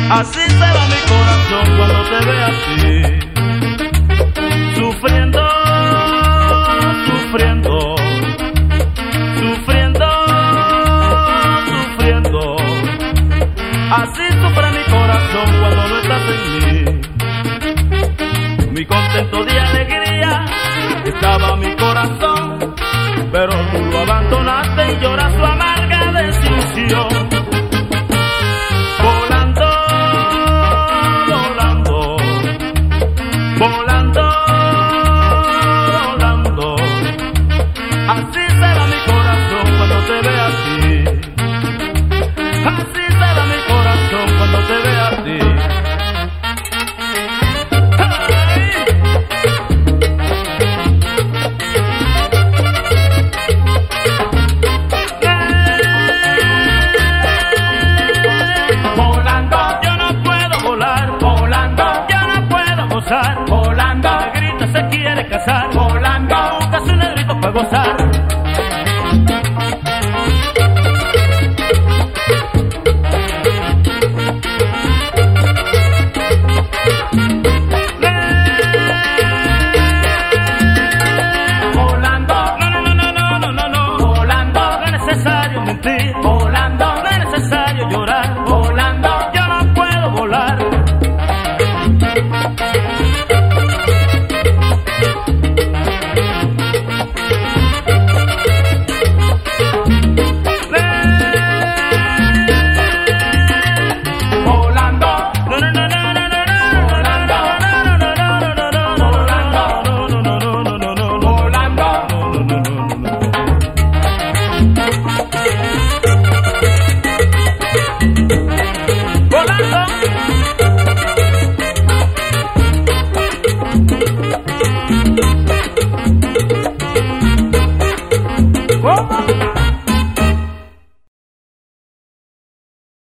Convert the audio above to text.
Así se va mi corazón cuando te ve así, sufriendo, sufriendo, sufriendo, sufriendo. Así sufre mi corazón cuando no estás en mí. Muy contento de alegría estaba mi corazón, pero tú lo abandonaste y llora su amarga decisión. Volando, volando, volando, volando. Así será mi corazón cuando te vea así. Así será mi corazón cuando te vea así. Volando, la grita se quiere casar. Volando, busca su negrito para gozar. Volando, no, no, no, no, no, no, no. Volando, no es necesario mentir. Volando.